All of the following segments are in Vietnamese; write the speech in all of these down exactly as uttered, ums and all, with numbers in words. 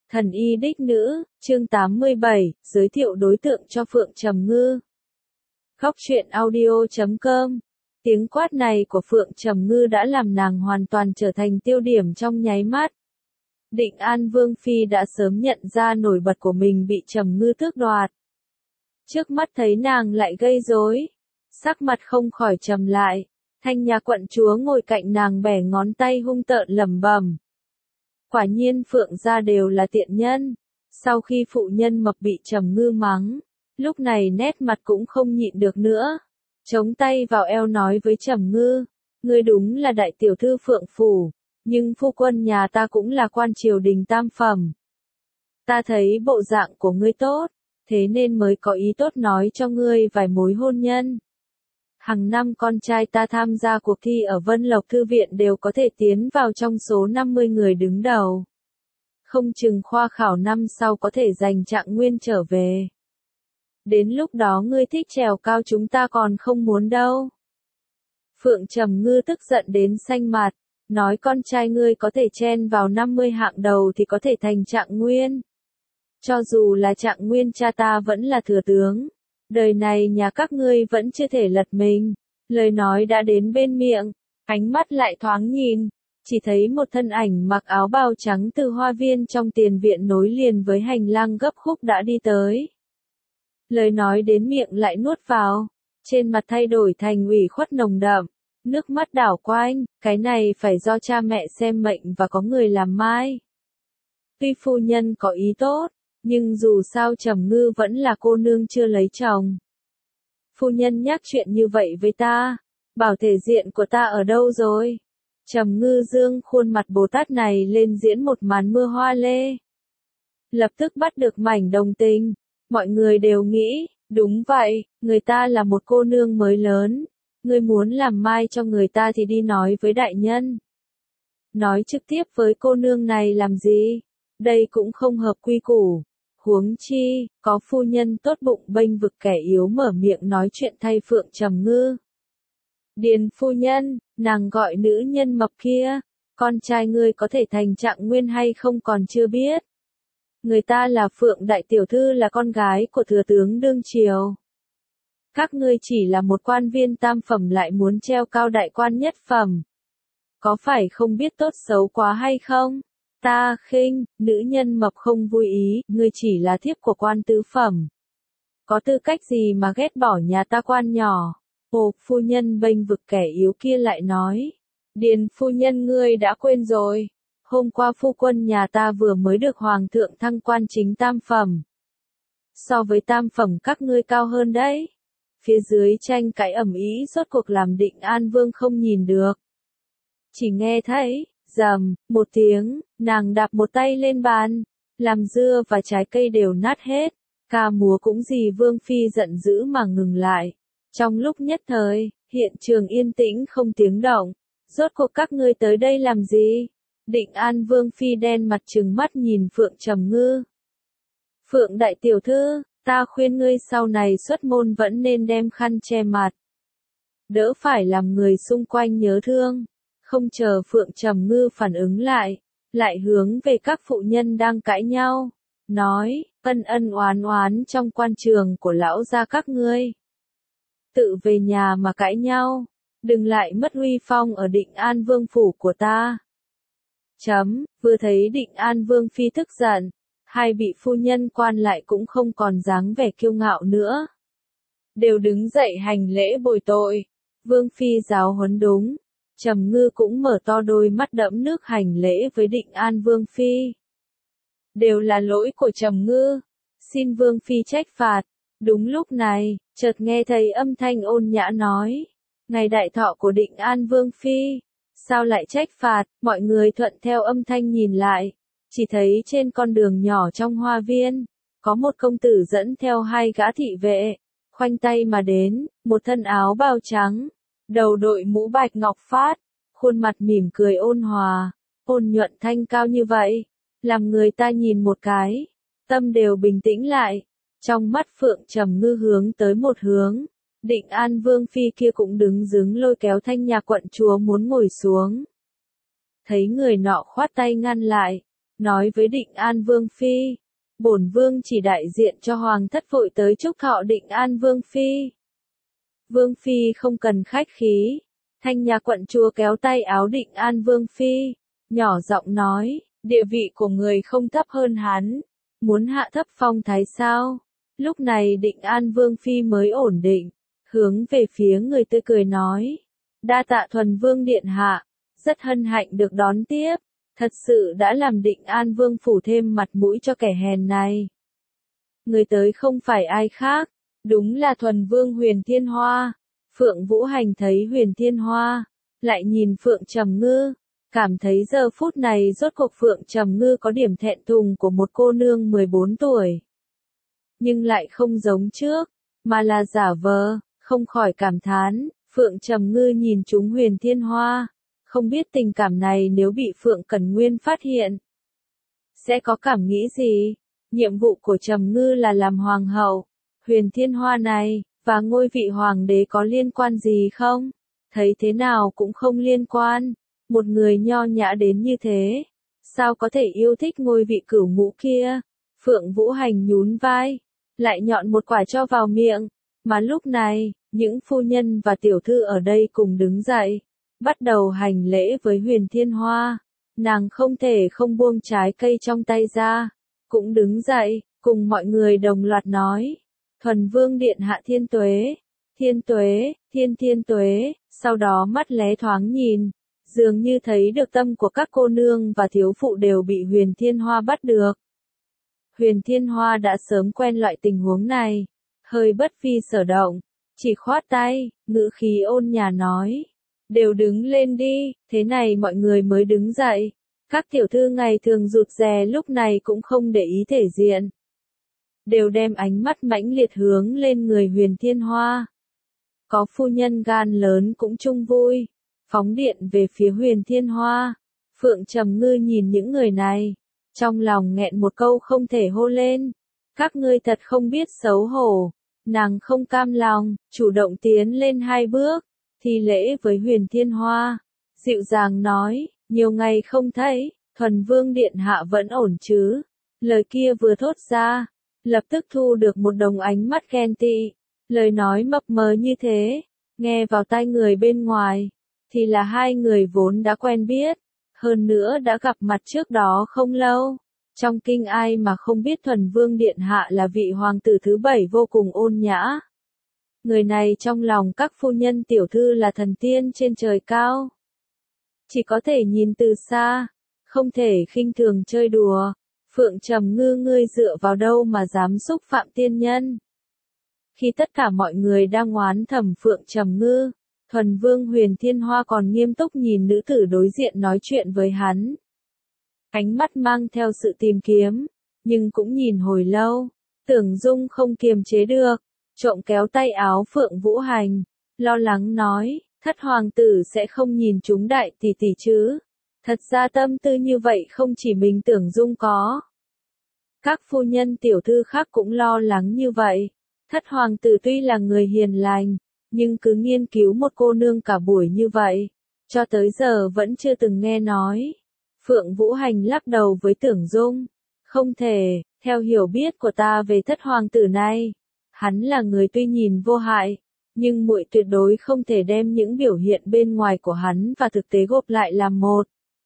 Thần y đích nữ, chương tám mươi bảy, giới thiệu đối tượng cho Phượng Trầm Ngư. Khóc chuyện audio chấm com. Tiếng quát này của Phượng Trầm Ngư đã làm nàng hoàn toàn trở thành tiêu điểm trong nháy mắt. Định An Vương Phi đã sớm nhận ra nổi bật của mình bị Trầm Ngư tước đoạt. Trước mắt thấy nàng lại gây rối, sắc mặt không khỏi trầm lại. Thanh nhà quận chúa ngồi cạnh nàng bẻ ngón tay hung tợn lẩm bẩm. Quả nhiên Phượng gia đều là tiện nhân. Sau khi phụ nhân mập bị Trầm Ngư mắng, lúc này nét mặt cũng không nhịn được nữa. Chống tay vào eo nói với Trầm Ngư, ngươi đúng là đại tiểu thư Phượng phủ, nhưng phu quân nhà ta cũng là quan triều đình tam phẩm. Ta thấy bộ dạng của ngươi tốt, thế nên mới có ý tốt nói cho ngươi vài mối hôn nhân. Hàng năm con trai ta tham gia cuộc thi ở Vân Lộc Thư viện đều có thể tiến vào trong số năm mươi người đứng đầu. Không chừng khoa khảo năm sau có thể giành trạng nguyên trở về. Đến lúc đó ngươi thích trèo cao chúng ta còn không muốn đâu. Phượng Trầm Ngư tức giận đến xanh mặt, nói con trai ngươi có thể chen vào năm mươi hạng đầu thì có thể thành trạng nguyên. Cho dù là trạng nguyên cha ta vẫn là thừa tướng. Đời này nhà các ngươi vẫn chưa thể lật mình. Lời nói đã đến bên miệng, ánh mắt lại thoáng nhìn, chỉ thấy một thân ảnh mặc áo bào trắng từ hoa viên trong tiền viện nối liền với hành lang gấp khúc đã đi tới. Lời nói đến miệng lại nuốt vào, trên mặt thay đổi thành ủy khuất nồng đậm, nước mắt đảo quanh, cái này phải do cha mẹ xem mệnh và có người làm mai. Tuy phu nhân có ý tốt, nhưng dù sao Trầm Ngư vẫn là cô nương chưa lấy chồng. Phu nhân nhắc chuyện như vậy với ta, bảo thể diện của ta ở đâu rồi? Trầm Ngư dương khuôn mặt Bồ Tát này lên diễn một màn mưa hoa lê. Lập tức bắt được mảnh đồng tình, mọi người đều nghĩ, đúng vậy, người ta là một cô nương mới lớn, ngươi muốn làm mai cho người ta thì đi nói với đại nhân. Nói trực tiếp với cô nương này làm gì? Đây cũng không hợp quy củ. Huống chi, có phu nhân tốt bụng bênh vực kẻ yếu mở miệng nói chuyện thay Phượng Trầm Ngư. Điền phu nhân, nàng gọi nữ nhân mập kia, con trai ngươi có thể thành trạng nguyên hay không còn chưa biết. Người ta là Phượng đại tiểu thư là con gái của thừa tướng đương triều. Các ngươi chỉ là một quan viên tam phẩm lại muốn treo cao đại quan nhất phẩm. Có phải không biết tốt xấu quá hay không? Ta khinh, nữ nhân mập không vui ý, ngươi chỉ là thiếp của quan tứ phẩm. Có tư cách gì mà ghét bỏ nhà ta quan nhỏ? Ồ, phu nhân bênh vực kẻ yếu kia lại nói. Điền phu nhân ngươi đã quên rồi. Hôm qua phu quân nhà ta vừa mới được hoàng thượng thăng quan chính tam phẩm. So với tam phẩm các ngươi cao hơn đấy. Phía dưới tranh cãi ầm ĩ rốt cuộc làm Định An Vương không nhìn được. Chỉ nghe thấy, rầm, một tiếng, nàng đạp một tay lên bàn, làm dưa và trái cây đều nát hết, ca múa cũng gì Vương Phi giận dữ mà ngừng lại. Trong lúc nhất thời, hiện trường yên tĩnh không tiếng động, rốt cuộc các ngươi tới đây làm gì? Định An Vương Phi đen mặt trừng mắt nhìn Phượng Trầm Ngư. Phượng đại tiểu thư, ta khuyên ngươi sau này xuất môn vẫn nên đem khăn che mặt. Đỡ phải làm người xung quanh nhớ thương. Không chờ Phượng Trầm Ngư phản ứng lại, lại hướng về các phụ nhân đang cãi nhau, nói, ân ân oán oán trong quan trường của lão gia các ngươi. Tự về nhà mà cãi nhau, đừng lại mất uy phong ở Định An Vương phủ của ta. Chấm, vừa thấy Định An Vương Phi tức giận, hai vị phu nhân quan lại cũng không còn dáng vẻ kiêu ngạo nữa. Đều đứng dậy hành lễ bồi tội, Vương Phi giáo huấn đúng. Trầm Ngư cũng mở to đôi mắt đẫm nước hành lễ với Định An Vương Phi. Đều là lỗi của Trầm Ngư, xin Vương Phi trách phạt. Đúng lúc này, chợt nghe thấy âm thanh ôn nhã nói, ngày đại thọ của Định An Vương Phi, sao lại trách phạt? Mọi người thuận theo âm thanh nhìn lại, chỉ thấy trên con đường nhỏ trong hoa viên, có một công tử dẫn theo hai gã thị vệ, khoanh tay mà đến, một thân áo bào trắng. Đầu đội mũ bạch ngọc phát, khuôn mặt mỉm cười ôn hòa, ôn nhuận thanh cao như vậy, làm người ta nhìn một cái, tâm đều bình tĩnh lại. Trong mắt Phượng Trầm Ngư hướng tới một hướng, Định An Vương Phi kia cũng đứng dứng lôi kéo Thanh nhà quận chúa muốn ngồi xuống. Thấy người nọ khoát tay ngăn lại, nói với Định An Vương Phi, bổn Vương chỉ đại diện cho Hoàng thất vội tới chúc thọ Định An Vương Phi. Vương Phi không cần khách khí, Thanh Nha quận chúa kéo tay áo Định An Vương Phi, nhỏ giọng nói, địa vị của người không thấp hơn hắn, muốn hạ thấp phong thái sao? Lúc này Định An Vương Phi mới ổn định, hướng về phía người tươi cười nói, đa tạ Thuần Vương điện hạ, rất hân hạnh được đón tiếp, thật sự đã làm Định An Vương phủ thêm mặt mũi cho kẻ hèn này. Người tới không phải ai khác, đúng là Thuần Vương Huyền Thiên Hoa. Phượng Vũ Hành thấy Huyền Thiên Hoa, lại nhìn Phượng Trầm Ngư, cảm thấy giờ phút này rốt cuộc Phượng Trầm Ngư có điểm thẹn thùng của một cô nương mười bốn tuổi. Nhưng lại không giống trước, mà là giả vờ, không khỏi cảm thán, Phượng Trầm Ngư nhìn chúng Huyền Thiên Hoa, không biết tình cảm này nếu bị Phượng Cẩn Nguyên phát hiện, sẽ có cảm nghĩ gì? Nhiệm vụ của Trầm Ngư là làm hoàng hậu, Huyền Thiên Hoa này, và ngôi vị hoàng đế có liên quan gì không? Thấy thế nào cũng không liên quan, một người nho nhã đến như thế, sao có thể yêu thích ngôi vị cửu ngũ kia? Phượng Vũ Hành nhún vai, lại nhọn một quả cho vào miệng, mà lúc này, những phu nhân và tiểu thư ở đây cùng đứng dậy, bắt đầu hành lễ với Huyền Thiên Hoa, nàng không thể không buông trái cây trong tay ra, cũng đứng dậy, cùng mọi người đồng loạt nói, Thuần Vương điện hạ thiên tuế, thiên tuế, thiên thiên tuế, sau đó mắt lé thoáng nhìn, dường như thấy được tâm của các cô nương và thiếu phụ đều bị Huyền Thiên Hoa bắt được. Huyền Thiên Hoa đã sớm quen loại tình huống này, hơi bất vi sở động, chỉ khoát tay, ngữ khí ôn nhã nói, đều đứng lên đi, thế này mọi người mới đứng dậy. Các tiểu thư ngày thường rụt rè lúc này cũng không để ý thể diện, đều đem ánh mắt mãnh liệt hướng lên người Huyền Thiên Hoa. Có phu nhân gan lớn cũng chung vui, phóng điện về phía Huyền Thiên Hoa. Phượng Trầm Ngư nhìn những người này, trong lòng nghẹn một câu không thể hô lên, các ngươi thật không biết xấu hổ. Nàng không cam lòng, chủ động tiến lên hai bước, thi lễ với Huyền Thiên Hoa, dịu dàng nói, nhiều ngày không thấy, Thuần Vương điện hạ vẫn ổn chứ? Lời kia vừa thốt ra, lập tức thu được một đồng ánh mắt ghen tị. Lời nói mập mờ như thế, nghe vào tai người bên ngoài, thì là hai người vốn đã quen biết, hơn nữa đã gặp mặt trước đó không lâu. Trong kinh ai mà không biết Thuần Vương điện hạ là vị hoàng tử thứ bảy vô cùng ôn nhã. Người này trong lòng các phu nhân tiểu thư là thần tiên trên trời cao. Chỉ có thể nhìn từ xa, không thể khinh thường chơi đùa. Phượng Trầm Ngư ngươi dựa vào đâu mà dám xúc phạm tiên nhân? Khi tất cả mọi người đang oán thầm Phượng Trầm Ngư, Thuần Vương Huyền Thiên Hoa còn nghiêm túc nhìn nữ tử đối diện nói chuyện với hắn. Ánh mắt mang theo sự tìm kiếm, nhưng cũng nhìn hồi lâu, Tưởng Dung không kiềm chế được, trộm kéo tay áo Phượng Vũ Hành, lo lắng nói, thất hoàng tử sẽ không nhìn chúng đại tỷ tỷ chứ? Thật ra tâm tư như vậy không chỉ mình Tưởng Dung có. Các phu nhân tiểu thư khác cũng lo lắng như vậy. Thất hoàng tử tuy là người hiền lành, nhưng cứ nghiên cứu một cô nương cả buổi như vậy, cho tới giờ vẫn chưa từng nghe nói. Phượng Vũ Hành lắc đầu với Tưởng Dung, không thể, theo hiểu biết của ta về thất hoàng tử này, hắn là người tuy nhìn vô hại, nhưng muội tuyệt đối không thể đem những biểu hiện bên ngoài của hắn và thực tế gộp lại làm một.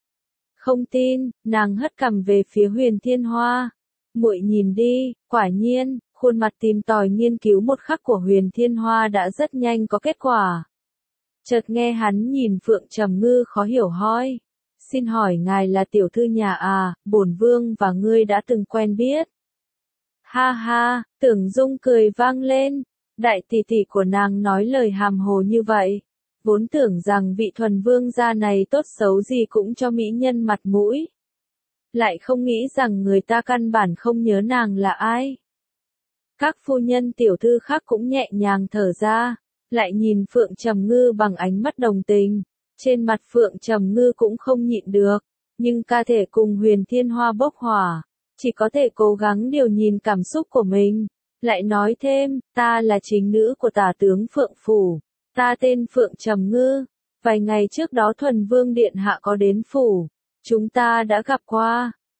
Không tin, nàng hất cằm về phía Huyền Thiên Hoa. Muội nhìn đi, quả nhiên, khuôn mặt tìm tòi nghiên cứu một khắc của Huyền Thiên Hoa đã rất nhanh có kết quả. Chợt nghe hắn nhìn Phượng Trầm Ngư khó hiểu hỏi, xin hỏi ngài là tiểu thư nhà à, bổn vương và ngươi đã từng quen biết. Ha ha, Tưởng Dung cười vang lên, đại tỷ tỷ của nàng nói lời hàm hồ như vậy, vốn tưởng rằng vị thuần vương gia này tốt xấu gì cũng cho mỹ nhân mặt mũi. Lại không nghĩ rằng người ta căn bản không nhớ nàng là ai. Các phu nhân tiểu thư khác cũng nhẹ nhàng thở ra, lại nhìn Phượng Trầm Ngư bằng ánh mắt đồng tình. Trên mặt Phượng Trầm Ngư cũng không nhịn được, nhưng ca thể cùng Huyền Thiên Hoa bốc hỏa, chỉ có thể cố gắng điều nhìn cảm xúc của mình. Lại nói thêm, ta là chính nữ của tả tướng Phượng Phủ, ta tên Phượng Trầm Ngư, vài ngày trước đó Thuần Vương điện hạ có đến phủ, chúng ta đã gặp qua,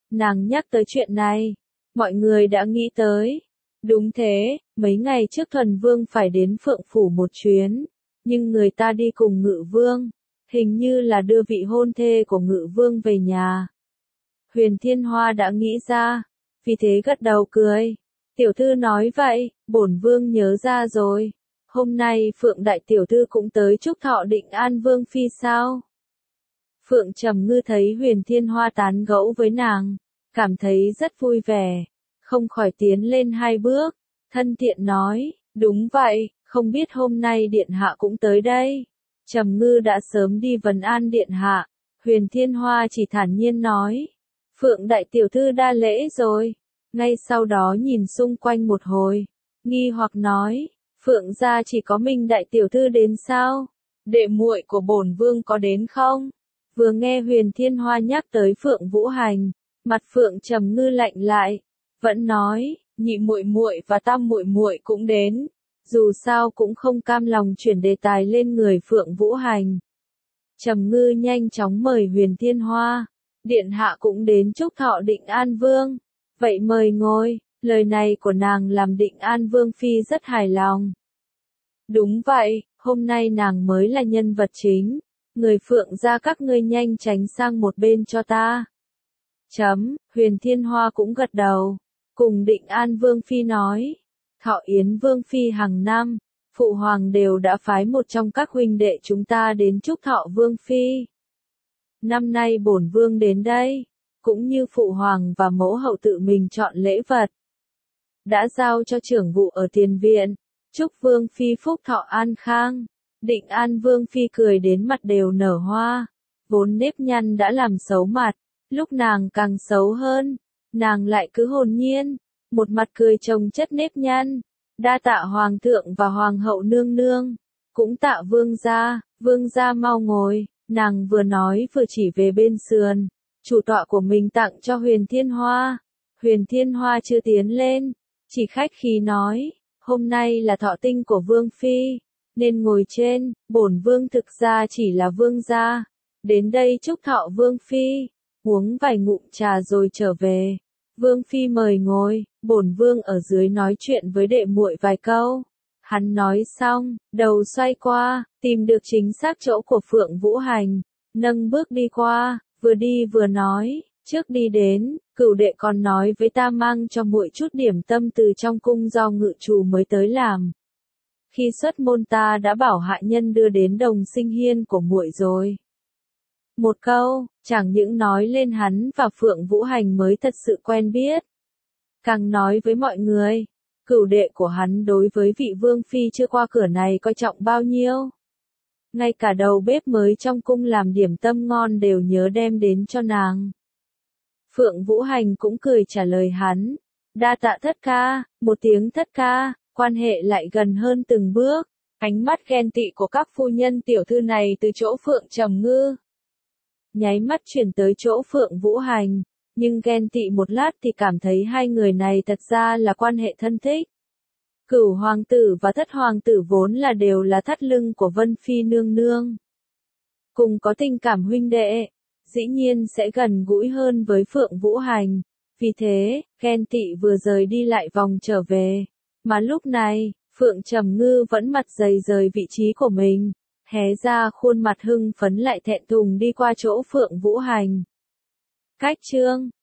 Nàng nhắc tới chuyện này, mọi người đã nghĩ tới. Đúng thế, mấy ngày trước Thuần Vương phải đến Phượng Phủ một chuyến, nhưng người ta đi cùng Ngự Vương, hình như là đưa vị hôn thê của Ngự Vương về nhà. Huyền Thiên Hoa đã nghĩ ra, vì thế gật đầu cười. Tiểu thư nói vậy, bổn vương nhớ ra rồi. Hôm nay Phượng Đại Tiểu thư cũng tới chúc thọ Định An Vương Phi sao? Phượng Trầm Ngư thấy Huyền Thiên Hoa tán gẫu với nàng, cảm thấy rất vui vẻ, không khỏi tiến lên hai bước, thân thiện nói, đúng vậy, không biết hôm nay Điện Hạ cũng tới đây. Trầm Ngư đã sớm đi vấn an Điện Hạ, Huyền Thiên Hoa chỉ thản nhiên nói, Phượng Đại Tiểu thư đa lễ rồi. Ngay sau đó nhìn xung quanh một hồi, nghi hoặc nói, Phượng gia chỉ có mình Đại Tiểu thư đến sao? Đệ muội của bổn vương có đến không? Vừa nghe Huyền Thiên Hoa nhắc tới Phượng Vũ Hành, mặt Phượng Trầm Ngư lạnh lại, vẫn nói, nhị muội muội và tam muội muội cũng đến, dù sao cũng không cam lòng chuyển đề tài lên người Phượng Vũ Hành. Trầm Ngư nhanh chóng mời Huyền Thiên Hoa, Điện Hạ cũng đến chúc thọ Định An Vương. Vậy mời ngồi, lời này của nàng làm Định An Vương Phi rất hài lòng. Đúng vậy, hôm nay nàng mới là nhân vật chính, người Phượng gia các ngươi nhanh tránh sang một bên cho ta. Chấm, Huyền Thiên Hoa cũng gật đầu, cùng Định An Vương Phi nói, Thọ Yến Vương Phi hàng năm, Phụ Hoàng đều đã phái một trong các huynh đệ chúng ta đến chúc thọ Vương Phi. Năm nay bổn Vương đến đây, cũng như Phụ Hoàng và Mẫu Hậu tự mình chọn lễ vật. Đã giao cho trưởng vụ ở tiền viện, chúc Vương Phi phúc thọ an khang. Định An Vương Phi cười đến mặt đều nở hoa, vốn nếp nhăn đã làm xấu mặt, lúc nàng càng xấu hơn, nàng lại cứ hồn nhiên, một mặt cười chồng chất nếp nhăn, đa tạ Hoàng thượng và Hoàng hậu nương nương, cũng tạ Vương gia, Vương gia mau ngồi, nàng vừa nói vừa chỉ về bên sườn, chủ tọa của mình tặng cho Huyền Thiên Hoa. Huyền Thiên Hoa chưa tiến lên, chỉ khách khí nói, hôm nay là thọ tinh của Vương Phi, nên ngồi trên, bổn Vương thực ra chỉ là Vương gia, đến đây chúc thọ Vương Phi, uống vài ngụm trà rồi trở về. Vương Phi mời ngồi, bổn Vương ở dưới nói chuyện với đệ muội vài câu. Hắn nói xong, đầu xoay qua, tìm được chính xác chỗ của Phượng Vũ Hành, nâng bước đi qua, vừa đi vừa nói, trước đi đến, cửu đệ còn nói với ta mang cho muội chút điểm tâm từ trong cung do ngự trù mới tới làm. Khi xuất môn ta đã bảo hạ nhân đưa đến đồng sinh hiên của muội rồi. Một câu, chẳng những nói lên hắn và Phượng Vũ Hành mới thật sự quen biết. Càng nói với mọi người, cửu đệ của hắn đối với vị Vương Phi chưa qua cửa này coi trọng bao nhiêu. Ngay cả đầu bếp mới trong cung làm điểm tâm ngon đều nhớ đem đến cho nàng. Phượng Vũ Hành cũng cười trả lời hắn, đa tạ thất ca, một tiếng thất ca, quan hệ lại gần hơn từng bước. Ánh mắt ghen tị của các phu nhân tiểu thư này từ chỗ Phượng Trầm Ngư nháy mắt chuyển tới chỗ Phượng Vũ Hành, nhưng ghen tị một lát thì cảm thấy hai người này thật ra là quan hệ thân thích. Cửu hoàng tử và thất hoàng tử vốn là đều là thắt lưng của Vân Phi nương nương. Cùng có tình cảm huynh đệ, dĩ nhiên sẽ gần gũi hơn với Phượng Vũ Hành. Vì thế, ghen tị vừa rời đi lại vòng trở về. Mà lúc này, Phượng Trầm Ngư vẫn mặt dày rời vị trí của mình, hé ra khuôn mặt hưng phấn lại thẹn thùng đi qua chỗ Phượng Vũ Hành. Cách chương